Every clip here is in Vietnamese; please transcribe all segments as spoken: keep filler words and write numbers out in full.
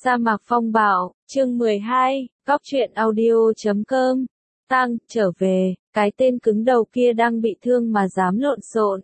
Sa mạc phong bạo, chương mười hai, Góc truyện audio chấm com. Tang, trở về, cái tên cứng đầu kia đang bị thương mà dám lộn xộn.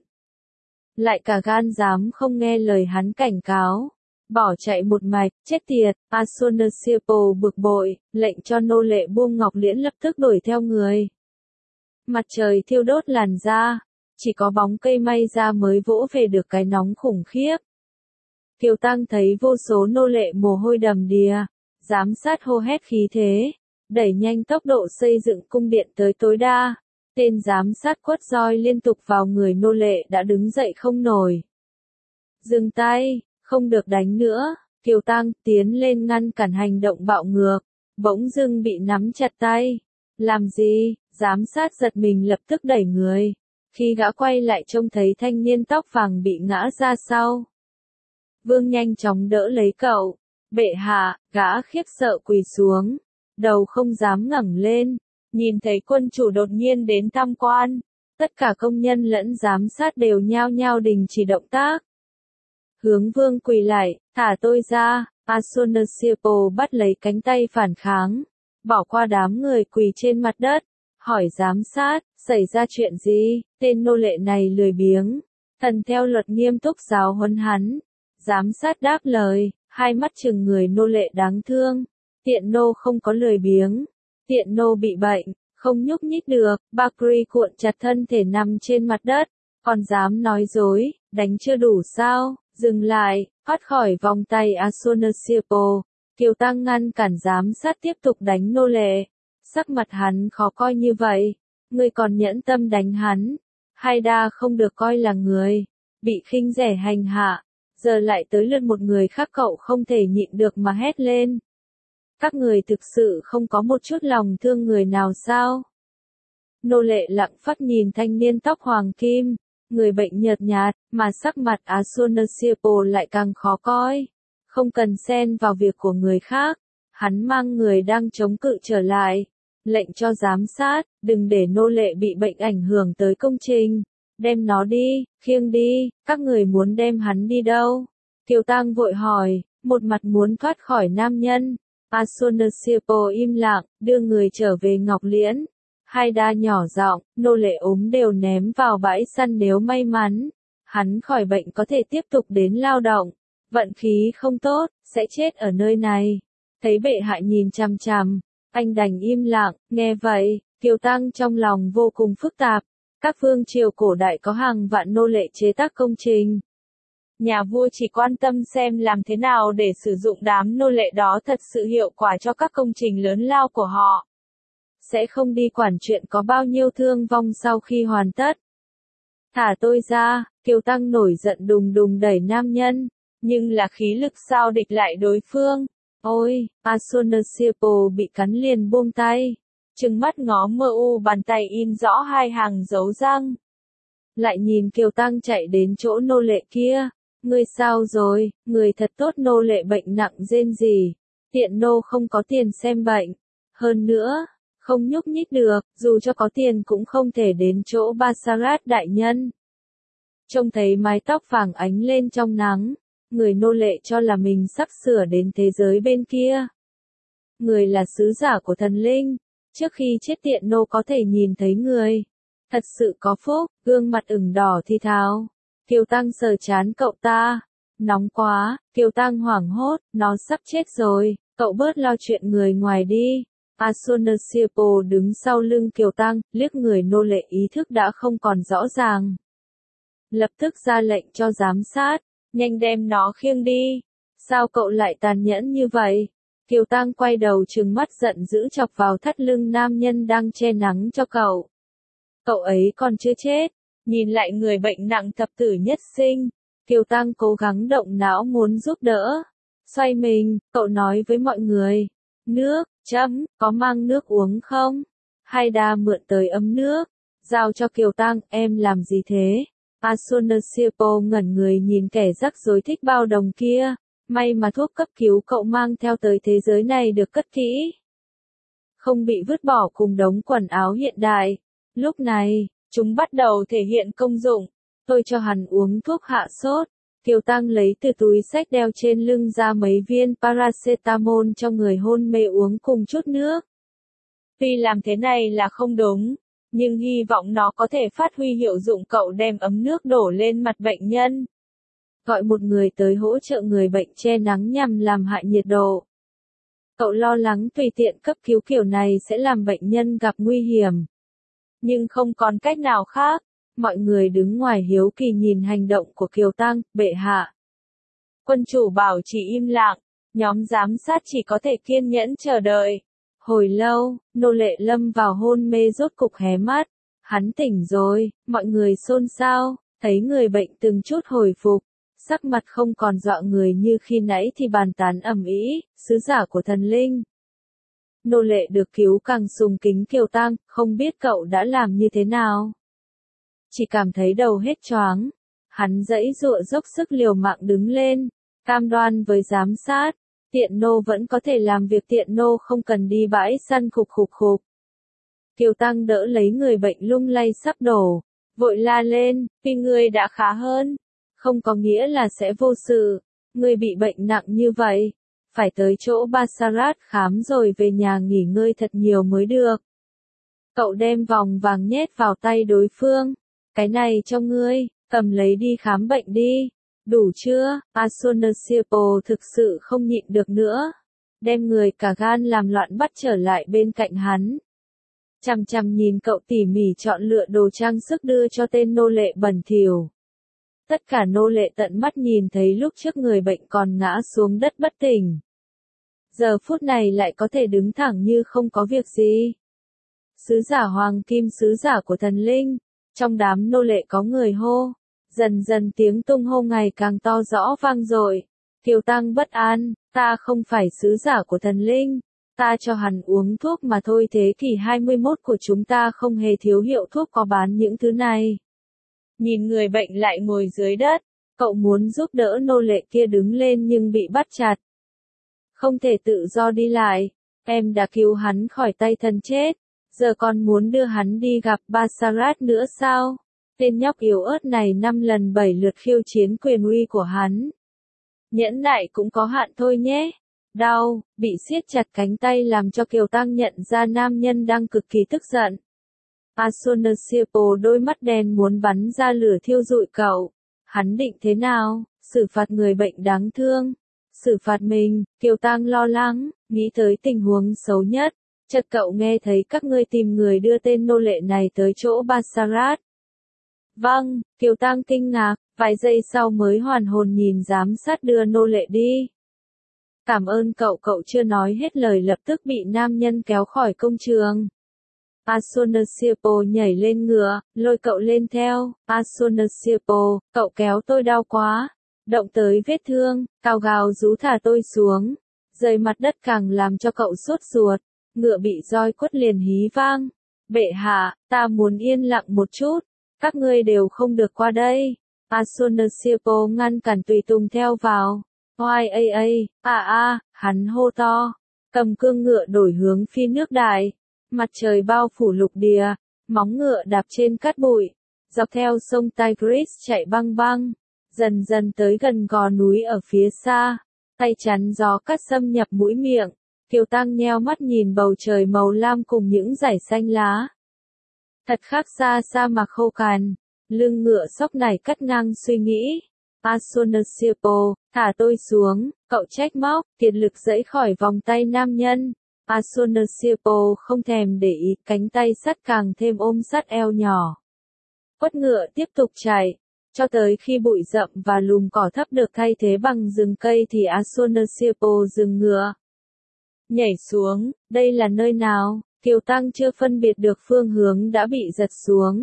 Lại cả gan dám không nghe lời hắn cảnh cáo. Bỏ chạy một mạch, chết tiệt, Asunasiapo bực bội, lệnh cho nô lệ buông ngọc liễn lập tức đuổi theo người. Mặt trời thiêu đốt làn da, chỉ có bóng cây may ra mới vỗ về được cái nóng khủng khiếp. Kiều Tăng thấy vô số nô lệ mồ hôi đầm đìa, giám sát hô hét khí thế, đẩy nhanh tốc độ xây dựng cung điện tới tối đa. Tên giám sát quất roi liên tục vào người nô lệ đã đứng dậy không nổi. Dừng tay, không được đánh nữa, Kiều Tăng tiến lên ngăn cản hành động bạo ngược, bỗng dưng bị nắm chặt tay. Làm gì? Giám sát giật mình lập tức đẩy người. Khi gã quay lại trông thấy thanh niên tóc vàng bị ngã ra sau. Vương nhanh chóng đỡ lấy cậu. Bệ hạ, gã khiếp sợ quỳ xuống, đầu không dám ngẩng lên. Nhìn thấy quân chủ đột nhiên đến tham quan, tất cả công nhân lẫn giám sát đều nhao nhao đình chỉ động tác. Hướng vương quỳ lại, thả tôi ra. Asunasiapo bắt lấy cánh tay phản kháng, bỏ qua đám người quỳ trên mặt đất, hỏi giám sát, xảy ra chuyện gì? Tên nô lệ này lười biếng, thần theo luật nghiêm túc giáo huấn hắn. Giám sát đáp lời, hai mắt chừng người nô lệ đáng thương. Tiện nô không có lười biếng, tiện nô bị bệnh, không nhúc nhích được. Bakri cuộn chặt thân thể nằm trên mặt đất, còn dám nói dối, đánh chưa đủ sao? Dừng lại, thoát khỏi vòng tay Asunasiapo. Kiều Tăng ngăn cản giám sát tiếp tục đánh nô lệ. Sắc mặt hắn khó coi như vậy, ngươi còn nhẫn tâm đánh hắn. Haida không được coi là người, bị khinh rẻ hành hạ. Giờ lại tới lượt một người khác, cậu không thể nhịn được mà hét lên. Các người thực sự không có một chút lòng thương người nào sao? Nô lệ lặng phát nhìn thanh niên tóc hoàng kim, người bệnh nhợt nhạt, mà sắc mặt Asunasiapo lại càng khó coi. Không cần xen vào việc của người khác, hắn mang người đang chống cự trở lại, lệnh cho giám sát, đừng để nô lệ bị bệnh ảnh hưởng tới công trình. Đem nó đi, khiêng đi, các người muốn đem hắn đi đâu? Kiều Tăng vội hỏi, một mặt muốn thoát khỏi nam nhân. Asunasiapo im lặng, đưa người trở về ngọc liễn. Haida nhỏ giọng, nô lệ ốm đều ném vào bãi săn nếu may mắn. Hắn khỏi bệnh có thể tiếp tục đến lao động. Vận khí không tốt, sẽ chết ở nơi này. Thấy bệ hạ nhìn chằm chằm, anh đành im lặng. Nghe vậy, Kiều Tăng trong lòng vô cùng phức tạp. Các vương triều cổ đại có hàng vạn nô lệ chế tác công trình. Nhà vua chỉ quan tâm xem làm thế nào để sử dụng đám nô lệ đó thật sự hiệu quả cho các công trình lớn lao của họ. Sẽ không đi quản chuyện có bao nhiêu thương vong sau khi hoàn tất. Thả tôi ra, Kiều Tăng nổi giận đùng đùng đẩy nam nhân, nhưng là khí lực sao địch lại đối phương. Ôi, Asunasiapo bị cắn liền buông tay. Trừng mắt ngó mơ u bàn tay in rõ hai hàng dấu răng. Lại nhìn Kiều Tăng chạy đến chỗ nô lệ kia. Ngươi sao rồi, người thật tốt. Nô lệ bệnh nặng rên rỉ. Tiện nô không có tiền xem bệnh. Hơn nữa, không nhúc nhích được, dù cho có tiền cũng không thể đến chỗ Basarat đại nhân. Trông thấy mái tóc vàng ánh lên trong nắng, người nô lệ cho là mình sắp sửa đến thế giới bên kia. Người là sứ giả của thần linh. Trước khi chết tiện nô có thể nhìn thấy người. Thật sự có phúc, gương mặt ửng đỏ thi tháo. Kiều Tăng sờ chán cậu ta. Nóng quá, Kiều Tăng hoảng hốt, nó sắp chết rồi, cậu bớt lo chuyện người ngoài đi. Asunasiapo đứng sau lưng Kiều Tăng, liếc người nô lệ ý thức đã không còn rõ ràng. Lập tức ra lệnh cho giám sát, nhanh đem nó khiêng đi. Sao cậu lại tàn nhẫn như vậy? Kiều Tăng quay đầu trừng mắt giận dữ chọc vào thắt lưng nam nhân đang che nắng cho cậu. Cậu ấy còn chưa chết, nhìn lại người bệnh nặng thập tử nhất sinh. Kiều Tăng cố gắng động não muốn giúp đỡ. Xoay mình, cậu nói với mọi người. Nước, chấm, có mang nước uống không? Haida mượn tới ấm nước, giao cho Kiều Tăng, em làm gì thế? Asunasiapo ngẩn người nhìn kẻ rắc rối thích bao đồng kia. May mà thuốc cấp cứu cậu mang theo tới thế giới này được cất kỹ, không bị vứt bỏ cùng đống quần áo hiện đại. Lúc này, chúng bắt đầu thể hiện công dụng. Tôi cho hắn uống thuốc hạ sốt. Kiều Tăng lấy từ túi xách đeo trên lưng ra mấy viên paracetamol cho người hôn mê uống cùng chút nước. Tuy làm thế này là không đúng, nhưng hy vọng nó có thể phát huy hiệu dụng. Cậu đem ấm nước đổ lên mặt bệnh nhân. Gọi một người tới hỗ trợ người bệnh che nắng nhằm làm hại nhiệt độ. Cậu lo lắng tùy tiện cấp cứu kiểu này sẽ làm bệnh nhân gặp nguy hiểm. Nhưng không còn cách nào khác. Mọi người đứng ngoài hiếu kỳ nhìn hành động của Kiều Tăng. Bệ hạ. Quân chủ bảo chỉ im lặng. Nhóm giám sát chỉ có thể kiên nhẫn chờ đợi. Hồi lâu, nô lệ lâm vào hôn mê rốt cục hé mắt. Hắn tỉnh rồi, mọi người xôn xao, thấy người bệnh từng chút hồi phục. Sắc mặt không còn dọa người như khi nãy thì bàn tán ầm ĩ, sứ giả của thần linh. Nô lệ được cứu càng sùng kính Kiều Tăng, không biết cậu đã làm như thế nào. Chỉ cảm thấy đầu hết choáng. Hắn giãy giụa dốc sức liều mạng đứng lên, cam đoan với giám sát. Tiện nô vẫn có thể làm việc, tiện nô không cần đi bãi săn khục khục khục. Kiều Tăng đỡ lấy người bệnh lung lay sắp đổ, vội la lên, vì người đã khá hơn, không có nghĩa là sẽ vô sự, người bị bệnh nặng như vậy, phải tới chỗ Basarat khám rồi về nhà nghỉ ngơi thật nhiều mới được. Cậu đem vòng vàng nhét vào tay đối phương, cái này cho ngươi, cầm lấy đi khám bệnh đi. Đủ chưa? Asunasirpo thực sự không nhịn được nữa. Đem người cả gan làm loạn bắt trở lại bên cạnh hắn. Chằm chằm nhìn cậu tỉ mỉ chọn lựa đồ trang sức đưa cho tên nô lệ bẩn thỉu. Tất cả nô lệ tận mắt nhìn thấy lúc trước người bệnh còn ngã xuống đất bất tỉnh. Giờ phút này lại có thể đứng thẳng như không có việc gì. Sứ giả hoàng kim, sứ giả của thần linh. Trong đám nô lệ có người hô. Dần dần tiếng tung hô ngày càng to rõ vang dội. Kiều Tăng bất an, ta không phải sứ giả của thần linh, ta cho hắn uống thuốc mà thôi. Thế kỷ hai mươi mốt của chúng ta không hề thiếu hiệu thuốc có bán những thứ này. Nhìn người bệnh lại ngồi dưới đất, cậu muốn giúp đỡ nô lệ kia đứng lên nhưng bị bắt chặt. Không thể tự do đi lại, em đã cứu hắn khỏi tay thần chết, giờ còn muốn đưa hắn đi gặp Basarat nữa sao? Tên nhóc yếu ớt này năm lần bảy lượt khiêu chiến quyền uy của hắn. Nhẫn nại cũng có hạn thôi nhé. Đau, bị siết chặt cánh tay làm cho Kiều Tăng nhận ra nam nhân đang cực kỳ tức giận. Asunasirpo đôi mắt đen muốn bắn ra lửa thiêu rụi cậu. Hắn định thế nào? Xử phạt người bệnh đáng thương. Xử phạt mình, Kiều Tăng lo lắng, nghĩ tới tình huống xấu nhất. Chợt cậu nghe thấy các ngươi tìm người đưa tên nô lệ này tới chỗ Basarat. Vâng, Kiều Tăng kinh ngạc, vài giây sau mới hoàn hồn nhìn giám sát đưa nô lệ đi. Cảm ơn cậu, cậu chưa nói hết lời lập tức bị nam nhân kéo khỏi công trường. Asunasirpo nhảy lên ngựa, lôi cậu lên theo. Asunasirpo, cậu kéo tôi đau quá. Động tới vết thương, cao gào rú thả tôi xuống. Rơi mặt đất càng làm cho cậu sốt ruột. Ngựa bị roi quất liền hí vang. Bệ hạ, ta muốn yên lặng một chút. Các ngươi đều không được qua đây. Asunasirpo ngăn cản tùy tùng theo vào. Oai a a, à a, hắn hô to. Cầm cương ngựa đổi hướng phi nước đại. Mặt trời bao phủ lục địa. Móng ngựa đạp trên cát bụi. Dọc theo sông Tigris chạy băng băng. Dần dần tới gần gò núi ở phía xa. Tay chắn gió cát xâm nhập mũi miệng. Kiều Tăng nheo mắt nhìn bầu trời màu lam cùng những dải xanh lá. Thật khác xa sa mạc khô cằn, lưng ngựa sóc này cắt ngang suy nghĩ. Asunasirpo, thả tôi xuống, cậu trách móc, kiệt lực giãy khỏi vòng tay nam nhân. Asunasirpo không thèm để ý, cánh tay sắt càng thêm ôm sát eo nhỏ. Quất ngựa tiếp tục chạy, cho tới khi bụi rậm và lùm cỏ thấp được thay thế bằng rừng cây thì Asunasirpo dừng ngựa. Nhảy xuống, đây là nơi nào? Kiều Tăng chưa phân biệt được phương hướng đã bị giật xuống.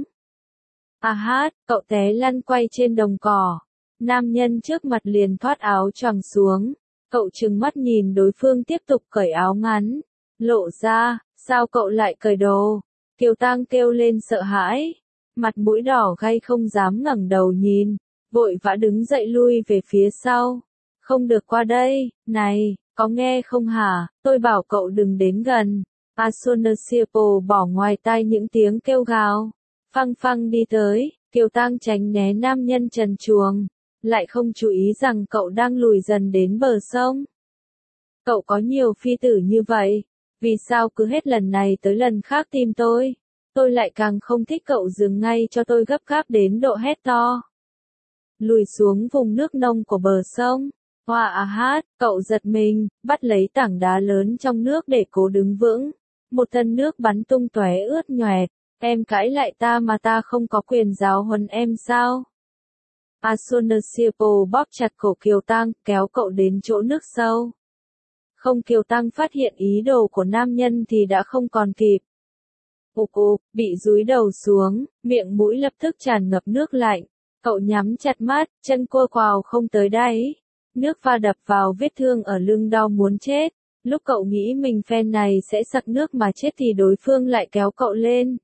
À hát, cậu té lăn quay trên đồng cỏ. Nam nhân trước mặt liền thoát áo choàng xuống. Cậu trừng mắt nhìn đối phương tiếp tục cởi áo ngắn. Lộ ra, sao cậu lại cởi đồ? Kiều Tăng kêu lên sợ hãi. Mặt mũi đỏ gay không dám ngẩng đầu nhìn. Vội vã đứng dậy lui về phía sau. Không được qua đây, này, có nghe không hả? Tôi bảo cậu đừng đến gần. Asunasirpo bỏ ngoài tai những tiếng kêu gào. Phăng phăng đi tới, Kiều Tăng tránh né nam nhân trần truồng. lại không chú ý rằng cậu đang lùi dần đến bờ sông. Cậu có nhiều phi tử như vậy, vì sao cứ hết lần này tới lần khác tìm tôi? Tôi lại càng không thích cậu dừng ngay cho tôi gấp gáp đến độ hét to. Lùi xuống vùng nước nông của bờ sông. Hoa à hát, cậu giật mình, bắt lấy tảng đá lớn trong nước để cố đứng vững. Một thân nước bắn tung tóe ướt nhoẹt. Em cãi lại ta mà ta không có quyền giáo huấn em sao? Asunasiepo bóp chặt cổ Kiều Tăng, kéo cậu đến chỗ nước sâu. Không, Kiều Tăng phát hiện ý đồ của nam nhân thì đã không còn kịp. Ục ục, bị dúi đầu xuống, miệng mũi lập tức tràn ngập nước lạnh. Cậu nhắm chặt mắt, chân cua quào không tới đáy. Nước va đập vào vết thương ở lưng đau muốn chết. Lúc cậu nghĩ mình phen này sẽ sặc nước mà chết thì đối phương lại kéo cậu lên.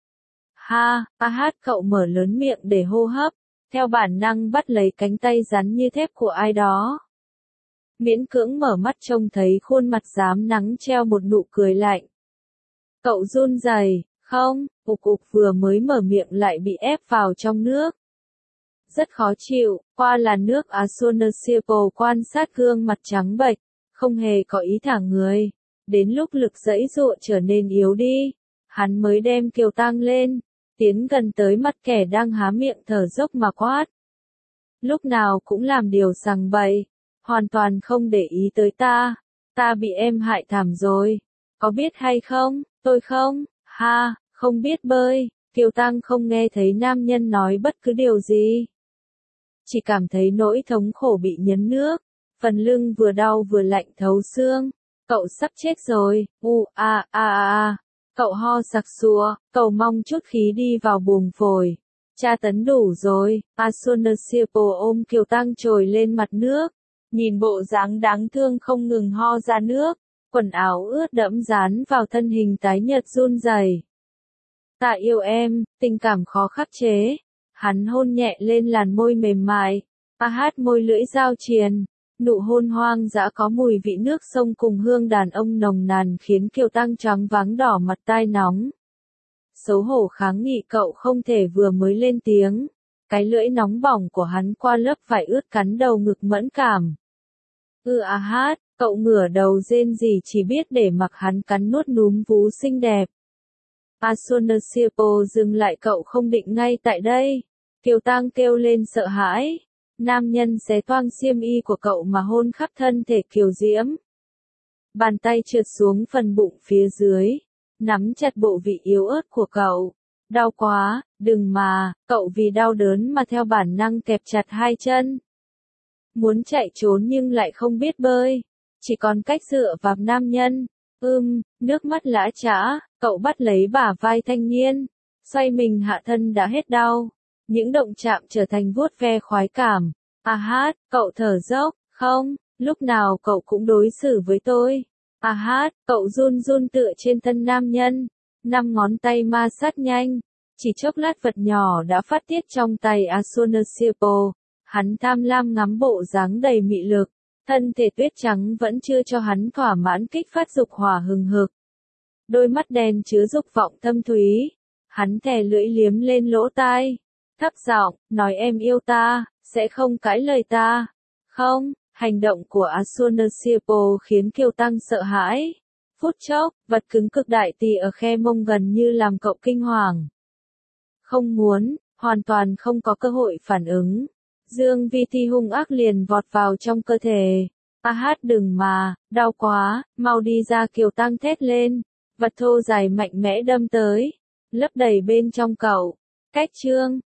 Ha, a hát, cậu mở lớn miệng để hô hấp, theo bản năng bắt lấy cánh tay rắn như thép của ai đó. Miễn cưỡng mở mắt trông thấy khuôn mặt rám nắng treo một nụ cười lạnh. Cậu run rẩy, không, ục ục vừa mới mở miệng lại bị ép vào trong nước. Rất khó chịu, qua làn nước Asunasiepo quan sát gương mặt trắng bệch, không hề có ý thả người. Đến lúc lực giãy giụa trở nên yếu đi, hắn mới đem Kiều Tăng lên, tiến gần tới mặt kẻ đang há miệng thở dốc mà quát. Lúc nào cũng làm điều sằng bậy, hoàn toàn không để ý tới ta, ta bị em hại thảm rồi, có biết hay không, tôi không, ha, không biết bơi. Kiều Tăng không nghe thấy nam nhân nói bất cứ điều gì. Chỉ cảm thấy nỗi thống khổ bị nhấn nước, phần lưng vừa đau vừa lạnh thấu xương. Cậu sắp chết rồi, u a a a. Cậu ho sặc sụa, cầu mong chút khí đi vào buồng phổi. Tra tấn đủ rồi, Asunasiepo ôm Kiều Tăng trồi lên mặt nước. Nhìn bộ dáng đáng thương không ngừng ho ra nước, quần áo ướt đẫm dán vào thân hình tái nhợt run rẩy. Ta yêu em, tình cảm khó khắc chế. Hắn hôn nhẹ lên làn môi mềm mại, a hát môi lưỡi dao triền, nụ hôn hoang dã có mùi vị nước sông cùng hương đàn ông nồng nàn khiến Kiều Tăng choáng váng đỏ mặt tai nóng. Xấu hổ kháng nghị cậu không thể vừa mới lên tiếng, cái lưỡi nóng bỏng của hắn qua lớp vải ướt cắn đầu ngực mẫn cảm. Ừ a hát, cậu ngửa đầu rên rỉ chỉ biết để mặc hắn cắn nuốt núm vú xinh đẹp. Asunasiepo dừng lại, cậu không định ngay tại đây. Kiều Tăng kêu lên sợ hãi. Nam nhân xé toang xiêm y của cậu mà hôn khắp thân thể kiều diễm. Bàn tay trượt xuống phần bụng phía dưới, nắm chặt bộ vị yếu ớt của cậu. Đau quá, đừng mà, cậu vì đau đớn mà theo bản năng kẹp chặt hai chân. Muốn chạy trốn nhưng lại không biết bơi, chỉ còn cách dựa vào nam nhân. Ưm, nước mắt lã chã, cậu bắt lấy bả vai thanh niên, xoay mình hạ thân đã hết đau. Những động chạm trở thành vuốt ve khoái cảm. A hát, cậu thở dốc, không, lúc nào cậu cũng đối xử với tôi. A hát, cậu run run tựa trên thân nam nhân, năm ngón tay ma sát nhanh, chỉ chốc lát vật nhỏ đã phát tiết trong tay Asunasiepo. Hắn tham lam ngắm bộ dáng đầy mị lực, thân thể tuyết trắng vẫn chưa cho hắn thỏa mãn kích phát dục hỏa hừng hực. Đôi mắt đen chứa dục vọng thâm thúy, hắn thè lưỡi liếm lên lỗ tai. Thấp giọng, nói em yêu ta, sẽ không cãi lời ta. Không, hành động của Asunasiepo khiến Kiều Tăng sợ hãi. Phút chốc, vật cứng cực đại tì ở khe mông gần như làm cậu kinh hoàng. Không muốn, hoàn toàn không có cơ hội phản ứng. Dương Vi Thi hung ác liền vọt vào trong cơ thể. A hát đừng mà, đau quá, mau đi ra. Kiều Tăng thét lên. Vật thô dài mạnh mẽ đâm tới, lấp đầy bên trong cậu. Cách chương